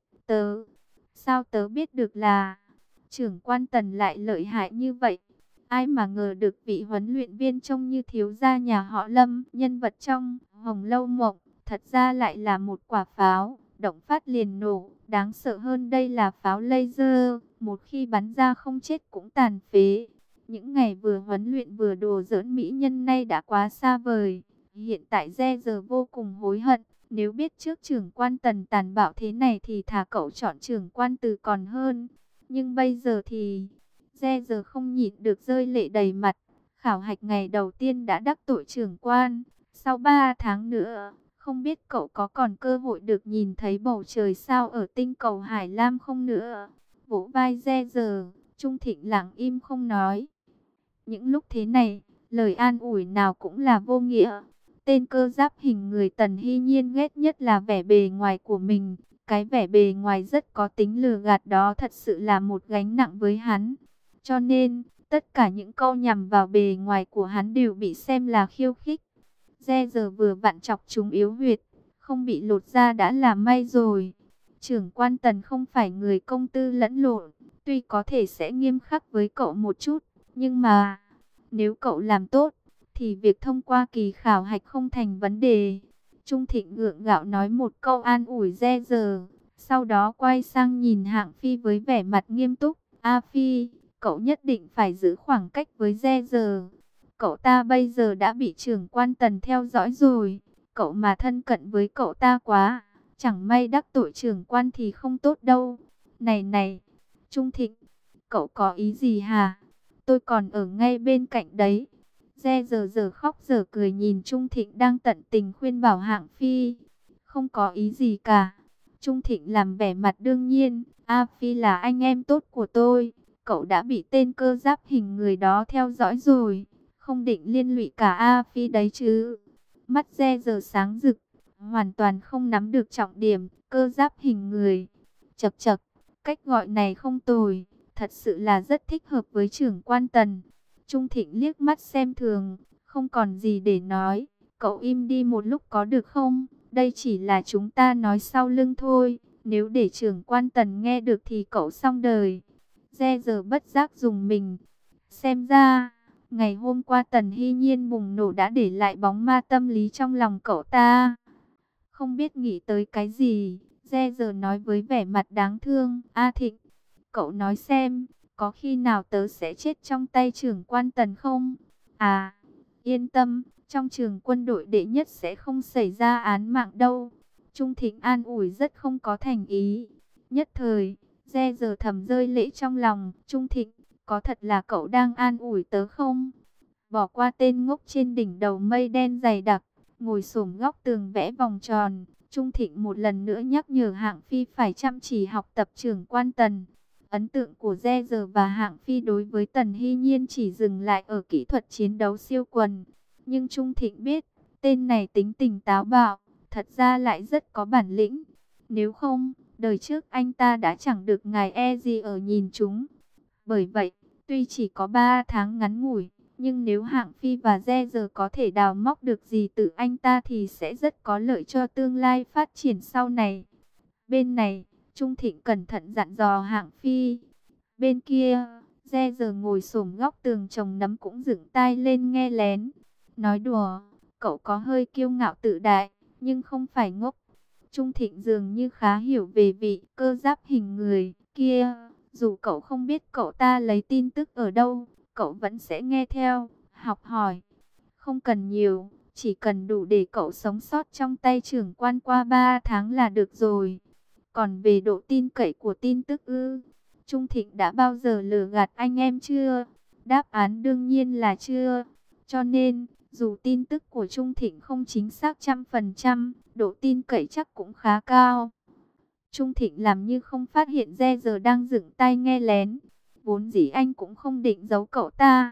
sao tớ biết được là trưởng quan Tần lại lợi hại như vậy. Ai mà ngờ được vị huấn luyện viên trông như thiếu gia nhà họ Lâm, nhân vật trong Hồng Lâu Mộng, thật ra lại là một quả pháo, động phát liền nổ. Đáng sợ hơn đây là pháo laser, một khi bắn ra không chết cũng tàn phế. Những ngày vừa huấn luyện vừa đùa giỡn mỹ nhân nay đã quá xa vời. Hiện tại Re giờ vô cùng hối hận. Nếu biết trước trưởng quan Tần tàn bạo thế này thì thà cậu chọn trưởng quan Từ còn hơn. Nhưng bây giờ thì Re giờ không nhịn được rơi lệ đầy mặt. Khảo hạch ngày đầu tiên đã đắc tội trưởng quan. Sau 3 tháng nữa, không biết cậu có còn cơ hội được nhìn thấy bầu trời sao ở tinh cầu Hải Lam không nữa. Vỗ vai Re giờ, Trung Thịnh lặng im không nói. Những lúc thế này, lời an ủi nào cũng là vô nghĩa. Tên cơ giáp hình người Tần Hy Nhiên ghét nhất là vẻ bề ngoài của mình. Cái vẻ bề ngoài rất có tính lừa gạt đó thật sự là một gánh nặng với hắn. Cho nên, tất cả những câu nhằm vào bề ngoài của hắn đều bị xem là khiêu khích. Re giờ vừa vặn chọc chúng yếu huyệt, không bị lột ra đã là may rồi. Trưởng quan Tần không phải người công tư lẫn lộn, tuy có thể sẽ nghiêm khắc với cậu một chút, nhưng mà nếu cậu làm tốt, thì việc thông qua kỳ khảo hạch không thành vấn đề. Trung Thịnh gượng gạo nói một câu an ủi Re giờ, sau đó quay sang nhìn Hạng Phi với vẻ mặt nghiêm túc. A Phi, cậu nhất định phải giữ khoảng cách với Re giờ. Cậu ta bây giờ đã bị trưởng quan Tần theo dõi rồi. Cậu mà thân cận với cậu ta quá, chẳng may đắc tội trưởng quan thì không tốt đâu. Này này, Trung Thịnh, cậu có ý gì hả? Tôi còn ở ngay bên cạnh đấy. Re giờ khóc giờ cười nhìn Trung Thịnh đang tận tình khuyên bảo Hạng Phi. Không có ý gì cả. Trung Thịnh làm vẻ mặt đương nhiên. A Phi là anh em tốt của tôi. Cậu đã bị tên cơ giáp hình người đó theo dõi rồi. Không định liên lụy cả A Phi đấy chứ. Mắt Re giờ sáng rực. Hoàn toàn không nắm được trọng điểm. Cơ giáp hình người. Chậc chậc. Cách gọi này không tồi. Thật sự là rất thích hợp với trưởng quan Tần. Trung Thịnh liếc mắt xem thường, không còn gì để nói. Cậu im đi một lúc có được không? Đây chỉ là chúng ta nói sau lưng thôi. Nếu để trưởng quan Tần nghe được thì cậu xong đời. Re giờ bất giác dùng mình. Xem ra, ngày hôm qua Tần Hy Nhiên bùng nổ đã để lại bóng ma tâm lý trong lòng cậu ta. Không biết nghĩ tới cái gì, Re giờ nói với vẻ mặt đáng thương. A Thịnh, cậu nói xem, có khi nào tớ sẽ chết trong tay trưởng quan Tần không? À, yên tâm, trong trường quân đội đệ nhất sẽ không xảy ra án mạng đâu. Trung Thịnh an ủi rất không có thành ý. Nhất thời, Re giờ thầm rơi lệ trong lòng. Trung Thịnh, có thật là cậu đang an ủi tớ không? Bỏ qua tên ngốc trên đỉnh đầu mây đen dày đặc, ngồi xổm góc tường vẽ vòng tròn. Trung Thịnh một lần nữa nhắc nhở Hạng Phi phải chăm chỉ học tập trưởng quan Tần. Ấn tượng của Re giờ và Hạng Phi đối với Tần Hy Nhiên chỉ dừng lại ở kỹ thuật chiến đấu siêu quần. Nhưng Trung Thịnh biết, tên này tính tình táo bạo, thật ra lại rất có bản lĩnh. Nếu không, đời trước anh ta đã chẳng được ngài e gì ở nhìn chúng. Bởi vậy, tuy chỉ có 3 tháng ngắn ngủi, nhưng nếu Hạng Phi và Re giờ có thể đào móc được gì từ anh ta thì sẽ rất có lợi cho tương lai phát triển sau này. Bên này, Trung Thịnh cẩn thận dặn dò Hạng Phi. Bên kia, Re giờ ngồi xổm góc tường trồng nấm cũng dựng tai lên nghe lén. Nói đùa, cậu có hơi kiêu ngạo tự đại, nhưng không phải ngốc. Trung Thịnh dường như khá hiểu về vị cơ giáp hình người kia. Dù cậu không biết cậu ta lấy tin tức ở đâu, cậu vẫn sẽ nghe theo, học hỏi. Không cần nhiều, chỉ cần đủ để cậu sống sót trong tay trưởng quan qua 3 tháng là được rồi. Còn về độ tin cậy của tin tức ư, Trung Thịnh đã bao giờ lừa gạt anh em chưa? Đáp án đương nhiên là chưa. Cho nên, dù tin tức của Trung Thịnh không chính xác 100%, độ tin cậy chắc cũng khá cao. Trung Thịnh làm như không phát hiện Re giờ đang dựng tai nghe lén. Vốn dĩ anh cũng không định giấu cậu ta.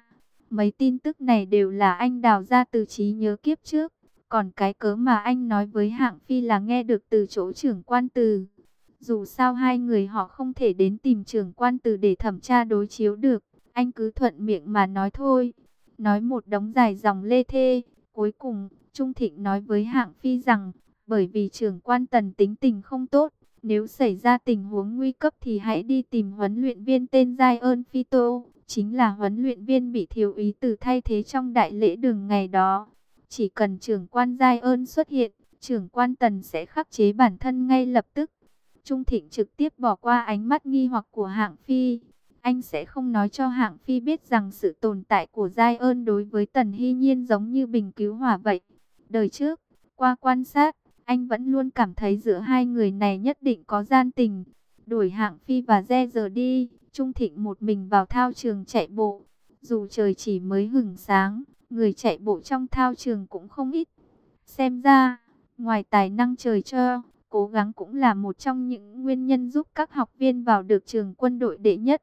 Mấy tin tức này đều là anh đào ra từ trí nhớ kiếp trước. Còn cái cớ mà anh nói với Hạng Phi là nghe được từ chỗ trưởng quan Từ. Dù sao hai người họ không thể đến tìm trưởng quan Từ để thẩm tra đối chiếu được. Anh cứ thuận miệng mà nói thôi. Nói một đống dài dòng lê thê. Cuối cùng, Trung Thịnh nói với Hạng Phi rằng, bởi vì trưởng quan Tần tính tình không tốt, nếu xảy ra tình huống nguy cấp thì hãy đi tìm huấn luyện viên tên Giai ơn Phi Tô. Chính là huấn luyện viên bị thiếu úy Từ thay thế trong đại lễ đường ngày đó. Chỉ cần trưởng quan Giai ơn xuất hiện, trưởng quan Tần sẽ khắc chế bản thân ngay lập tức. Trung Thịnh trực tiếp bỏ qua ánh mắt nghi hoặc của Hạng Phi. Anh sẽ không nói cho Hạng Phi biết rằng sự tồn tại của Giai ơn đối với Tần Hy Nhiên giống như bình cứu hỏa vậy. Đời trước, qua quan sát, anh vẫn luôn cảm thấy giữa hai người này nhất định có gian tình. Đuổi Hạng Phi và Re giờ đi, Trung Thịnh một mình vào thao trường chạy bộ. Dù trời chỉ mới hửng sáng, người chạy bộ trong thao trường cũng không ít. Xem ra, ngoài tài năng trời cho, cố gắng cũng là một trong những nguyên nhân giúp các học viên vào được trường quân đội đệ nhất.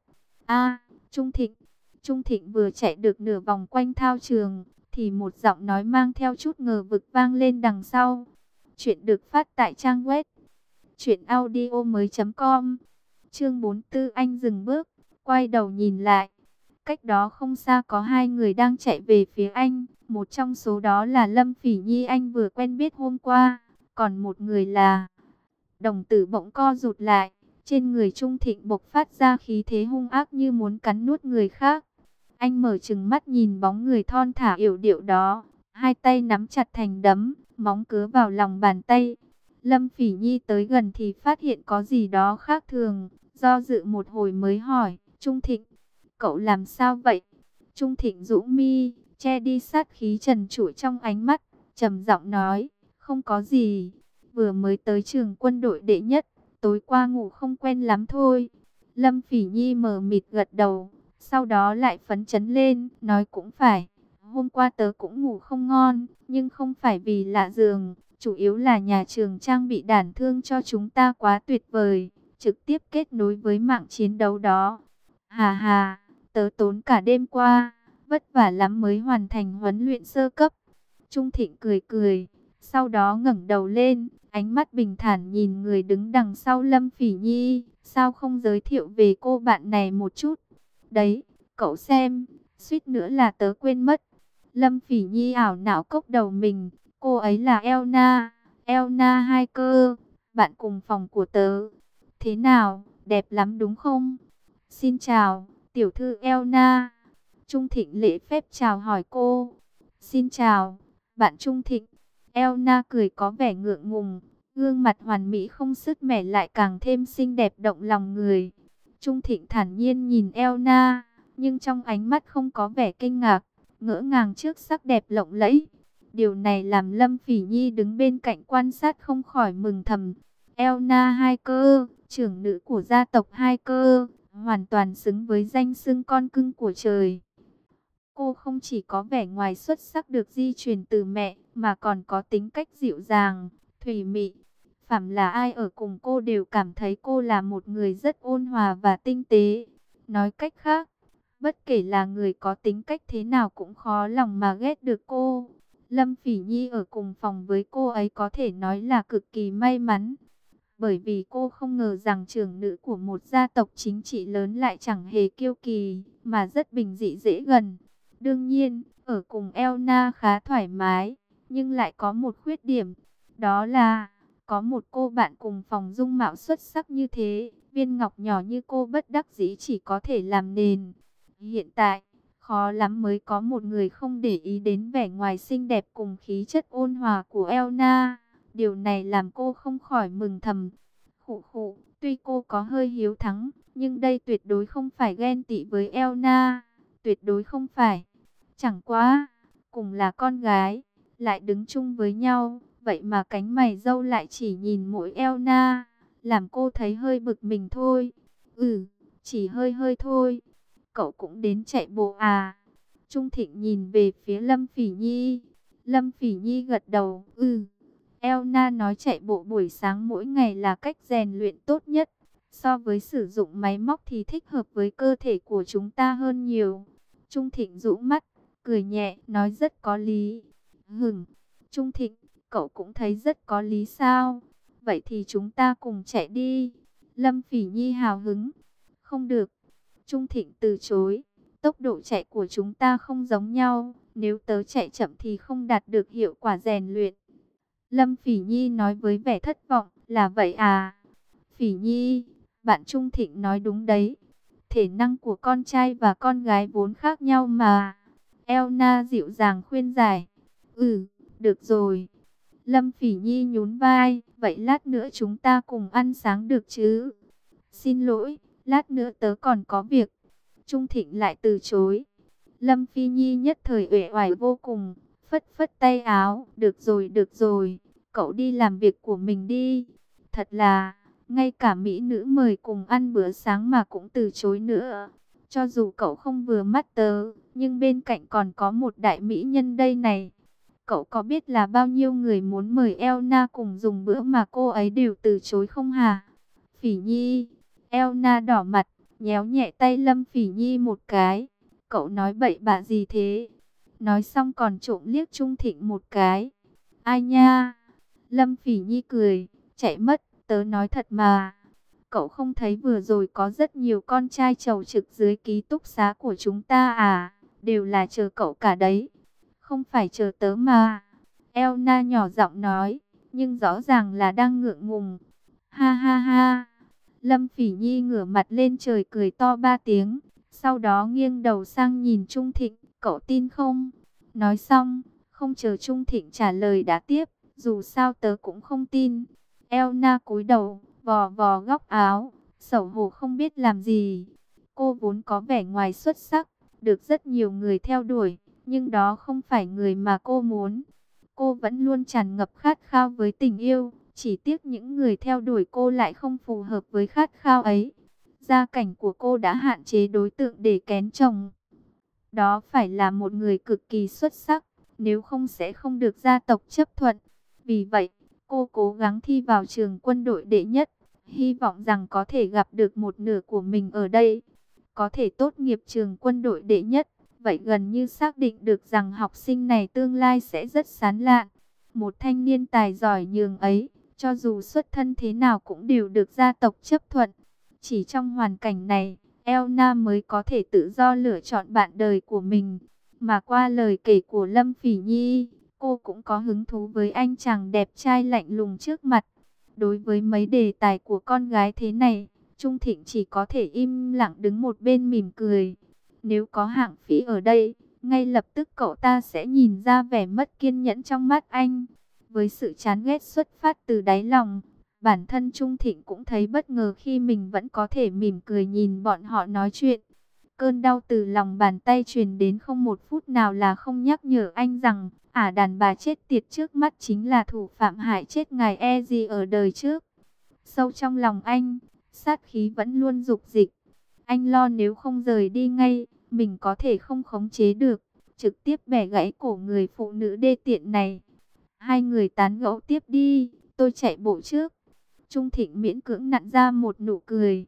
Trung Thịnh vừa chạy được nửa vòng quanh thao trường, thì một giọng nói mang theo chút ngờ vực vang lên đằng sau. Chuyện được phát tại trang web truyệnaudiomoi.com. Chương 44. Anh dừng bước, quay đầu nhìn lại. Cách đó không xa có hai người đang chạy về phía anh. Một trong số đó là Lâm Phỉ Nhi anh vừa quen biết hôm qua. Còn một người là... Đồng tử bỗng co rụt lại. Trên người Trung Thịnh bộc phát ra khí thế hung ác như muốn cắn nuốt người khác. Anh mở trừng mắt nhìn bóng người thon thả yểu điệu đó. Hai tay nắm chặt thành đấm, móng cứa vào lòng bàn tay. Lâm Phỉ Nhi tới gần thì phát hiện có gì đó khác thường. Do dự một hồi mới hỏi, Trung Thịnh, cậu làm sao vậy? Trung Thịnh rũ mi, che đi sát khí trần trụi trong ánh mắt, trầm giọng nói, không có gì. Vừa mới tới trường quân đội đệ nhất, tối qua ngủ không quen lắm thôi. Lâm Phỉ Nhi mờ mịt gật đầu, sau đó lại phấn chấn lên, nói cũng phải. Hôm qua tớ cũng ngủ không ngon, nhưng không phải vì lạ giường, chủ yếu là nhà trường trang bị đản thương cho chúng ta quá tuyệt vời, trực tiếp kết nối với mạng chiến đấu đó. Hà hà, tớ tốn cả đêm qua, vất vả lắm mới hoàn thành huấn luyện sơ cấp. Trung Thịnh cười cười, sau đó ngẩng đầu lên, ánh mắt bình thản nhìn người đứng đằng sau Lâm Phỉ Nhi. Sao không giới thiệu về cô bạn này một chút? Đấy, cậu xem, suýt nữa là tớ quên mất. Lâm Phỉ Nhi ảo não cốc đầu mình, cô ấy là Elna, Elna hai cơ, bạn cùng phòng của tớ. Thế nào, đẹp lắm đúng không? Xin chào, tiểu thư Elna. Trung Thịnh lễ phép chào hỏi cô. Xin chào, bạn Trung Thịnh. Elna cười có vẻ ngượng ngùng, gương mặt hoàn mỹ không sứt mẻ lại càng thêm xinh đẹp động lòng người. Trung Thịnh thản nhiên nhìn Elna, nhưng trong ánh mắt không có vẻ kinh ngạc, ngỡ ngàng trước sắc đẹp lộng lẫy. Điều này làm Lâm Phỉ Nhi đứng bên cạnh quan sát không khỏi mừng thầm. Elna hai cơ, trưởng nữ của gia tộc hai cơ, hoàn toàn xứng với danh xưng con cưng của trời. Cô không chỉ có vẻ ngoài xuất sắc được di truyền từ mẹ, mà còn có tính cách dịu dàng, thủy mị. Phàm là ai ở cùng cô đều cảm thấy cô là một người rất ôn hòa và tinh tế. Nói cách khác, bất kể là người có tính cách thế nào cũng khó lòng mà ghét được cô. Lâm Phỉ Nhi ở cùng phòng với cô ấy có thể nói là cực kỳ may mắn. Bởi vì cô không ngờ rằng trưởng nữ của một gia tộc chính trị lớn lại chẳng hề kiêu kỳ, mà rất bình dị dễ gần. Đương nhiên, ở cùng Elna khá thoải mái, nhưng lại có một khuyết điểm. Đó là, có một cô bạn cùng phòng dung mạo xuất sắc như thế, viên ngọc nhỏ như cô bất đắc dĩ chỉ có thể làm nền. Hiện tại, khó lắm mới có một người không để ý đến vẻ ngoài xinh đẹp cùng khí chất ôn hòa của Elna. Điều này làm cô không khỏi mừng thầm. Khụ khụ, tuy cô có hơi hiếu thắng, nhưng đây tuyệt đối không phải ghen tị với Elna. Tuyệt đối không phải. Chẳng quá, cùng là con gái, lại đứng chung với nhau, vậy mà cánh mày râu lại chỉ nhìn mỗi Elna, làm cô thấy hơi bực mình thôi. Chỉ hơi hơi thôi. Cậu cũng đến chạy bộ à? Trung Thịnh nhìn về phía Lâm Phỉ Nhi. Lâm Phỉ Nhi gật đầu, Elna nói chạy bộ buổi sáng mỗi ngày là cách rèn luyện tốt nhất. So với sử dụng máy móc thì thích hợp với cơ thể của chúng ta hơn nhiều. Trung Thịnh rũ mắt, cười nhẹ, nói rất có lý. Hửng, Trung Thịnh, cậu cũng thấy rất có lý sao? Vậy thì chúng ta cùng chạy đi. Lâm Phỉ Nhi hào hứng. Không được. Trung Thịnh từ chối. Tốc độ chạy của chúng ta không giống nhau. Nếu tớ chạy chậm thì không đạt được hiệu quả rèn luyện. Lâm Phỉ Nhi nói với vẻ thất vọng. Là vậy à? Phỉ Nhi, bạn Trung Thịnh nói đúng đấy. Thể năng của con trai và con gái vốn khác nhau mà. Elna dịu dàng khuyên giải. Được rồi. Lâm Phỉ Nhi nhún vai. Vậy lát nữa chúng ta cùng ăn sáng được chứ? Xin lỗi, lát nữa tớ còn có việc. Trung Thịnh lại từ chối. Lâm Phi Nhi nhất thời uể oải vô cùng. Phất phất tay áo. Được rồi. Cậu đi làm việc của mình đi. Thật là, ngay cả mỹ nữ mời cùng ăn bữa sáng mà cũng từ chối nữa. Cho dù cậu không vừa mắt tớ, nhưng bên cạnh còn có một đại mỹ nhân đây này. Cậu có biết là bao nhiêu người muốn mời Elna cùng dùng bữa mà cô ấy đều từ chối không hả? Phỉ Nhi, Elna đỏ mặt, nhéo nhẹ tay Lâm Phỉ Nhi một cái. Cậu nói bậy bạ gì thế? Nói xong còn trộm liếc Trung Thịnh một cái. Ai nha? Lâm Phỉ Nhi cười, chạy mất, tớ nói thật mà. Cậu không thấy vừa rồi có rất nhiều con trai chầu trực dưới ký túc xá của chúng ta à? Đều là chờ cậu cả đấy. Không phải chờ tớ mà. Elna nhỏ giọng nói, nhưng rõ ràng là đang ngượng ngùng. Ha ha ha. Lâm Phỉ Nhi ngửa mặt lên trời cười to 3 tiếng. Sau đó nghiêng đầu sang nhìn Trung Thịnh, cậu tin không? Nói xong, không chờ Trung Thịnh trả lời đã tiếp, dù sao tớ cũng không tin. Elna cúi đầu, vò vò góc áo, xấu hổ không biết làm gì. Cô vốn có vẻ ngoài xuất sắc, được rất nhiều người theo đuổi, nhưng đó không phải người mà cô muốn. Cô vẫn luôn tràn ngập khát khao với tình yêu, chỉ tiếc những người theo đuổi cô lại không phù hợp với khát khao ấy. Gia cảnh của cô đã hạn chế đối tượng để kén chồng. Đó phải là một người cực kỳ xuất sắc, nếu không sẽ không được gia tộc chấp thuận. Vì vậy, cô cố gắng thi vào trường quân đội đệ nhất, hy vọng rằng có thể gặp được một nửa của mình ở đây. Có thể tốt nghiệp trường quân đội đệ nhất, vậy gần như xác định được rằng học sinh này tương lai sẽ rất sáng lạn. Một thanh niên tài giỏi nhường ấy, cho dù xuất thân thế nào cũng đều được gia tộc chấp thuận. Chỉ trong hoàn cảnh này, Elna mới có thể tự do lựa chọn bạn đời của mình. Mà qua lời kể của Lâm Phỉ Nhi, cô cũng có hứng thú với anh chàng đẹp trai lạnh lùng trước mặt. Đối với mấy đề tài của con gái thế này, Trung Thịnh chỉ có thể im lặng đứng một bên mỉm cười. Nếu có Hạng Phỉ ở đây, ngay lập tức cậu ta sẽ nhìn ra vẻ mất kiên nhẫn trong mắt anh. Với sự chán ghét xuất phát từ đáy lòng, bản thân Trung Thịnh cũng thấy bất ngờ khi mình vẫn có thể mỉm cười nhìn bọn họ nói chuyện. Cơn đau từ lòng bàn tay truyền đến không một phút nào là không nhắc nhở anh rằng đàn bà chết tiệt trước mắt chính là thủ phạm hại chết ngài Ezi ở đời trước. Sâu trong lòng anh, sát khí vẫn luôn dục dịch. Anh lo nếu không rời đi ngay, mình có thể không khống chế được, trực tiếp bẻ gãy cổ người phụ nữ đê tiện này. Hai người tán gẫu tiếp đi, tôi chạy bộ trước. Trung Thịnh miễn cưỡng nặn ra một nụ cười.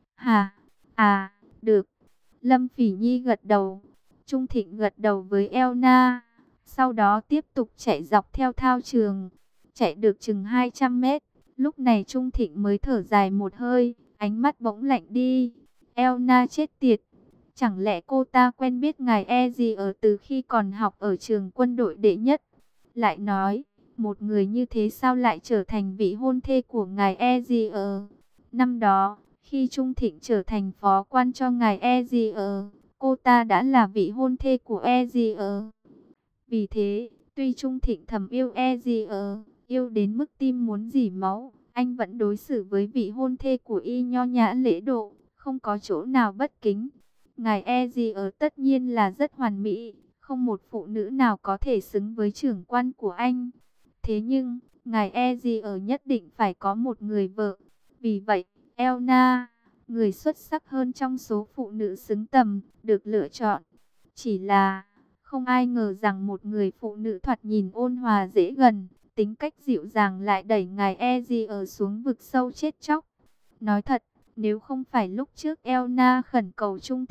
Được. Lâm Phỉ Nhi gật đầu. Trung Thịnh gật đầu với Elna. Sau đó tiếp tục chạy dọc theo thao trường. Chạy được chừng 200 mét. Lúc này Trung Thịnh mới thở dài một hơi. Ánh mắt bỗng lạnh đi. Elna chết tiệt. Chẳng lẽ cô ta quen biết ngài Ezi ở từ khi còn học ở trường quân đội đệ nhất? Lại nói, một người như thế sao lại trở thành vị hôn thê của ngài Ezi? Năm đó, khi Trung Thịnh trở thành phó quan cho ngài Ezi, cô ta đã là vị hôn thê của Ezi. Vì thế, tuy Trung Thịnh thầm yêu Ezi, yêu đến mức tim muốn rỉ máu, anh vẫn đối xử với vị hôn thê của y nho nhã lễ độ, không có chỗ nào bất kính. Ngài Ezi tất nhiên là rất hoàn mỹ, không một phụ nữ nào có thể xứng với trưởng quan của anh. Thế nhưng, ngài Ezi nhất định phải có một người vợ. Vì vậy, Elna, người xuất sắc hơn trong số phụ nữ xứng tầm, được lựa chọn. Chỉ là, không ai ngờ rằng một người phụ nữ thoạt nhìn ôn hòa dễ gần, tính cách dịu dàng lại đẩy ngài Ezi xuống vực sâu chết chóc. Nói thật, nếu không phải lúc trước Elna khẩn cầu Trung Thịnh,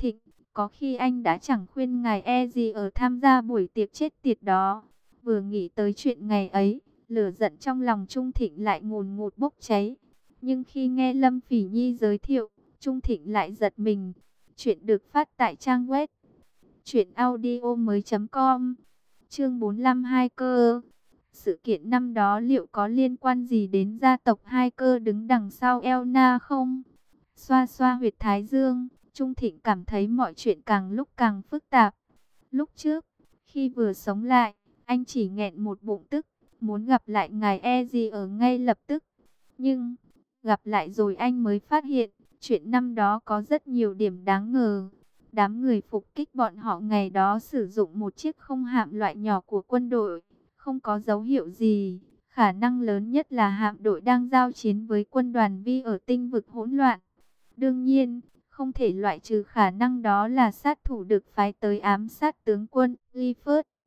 Có khi anh đã chẳng khuyên ngài e gì ở tham gia buổi tiệc chết tiệt đó. Vừa nghĩ tới chuyện ngày ấy, lửa giận trong lòng Trung Thịnh lại ngùn ngụt bốc cháy. Nhưng khi nghe Lâm Phỉ Nhi giới thiệu, Trung Thịnh lại giật mình. Chuyện được phát tại trang web truyệnaudiomoi.com. Chương 45 Hai Cơ. Sự kiện năm đó liệu có liên quan gì đến gia tộc Hai Cơ đứng đằng sau Elna không? Xoa xoa huyệt thái dương, Trung Thịnh cảm thấy mọi chuyện càng lúc càng phức tạp. Lúc trước, khi vừa sống lại, anh chỉ nghẹn một bụng tức, muốn gặp lại ngài Ezi ở ngay lập tức. Nhưng, gặp lại rồi anh mới phát hiện, chuyện năm đó có rất nhiều điểm đáng ngờ. Đám người phục kích bọn họ ngày đó sử dụng một chiếc không hạm loại nhỏ của quân đội, không có dấu hiệu gì. Khả năng lớn nhất là hạm đội đang giao chiến với quân đoàn Vi ở tinh vực hỗn loạn. Đương nhiên, không thể loại trừ khả năng đó là sát thủ được phái tới ám sát tướng quân Clifford.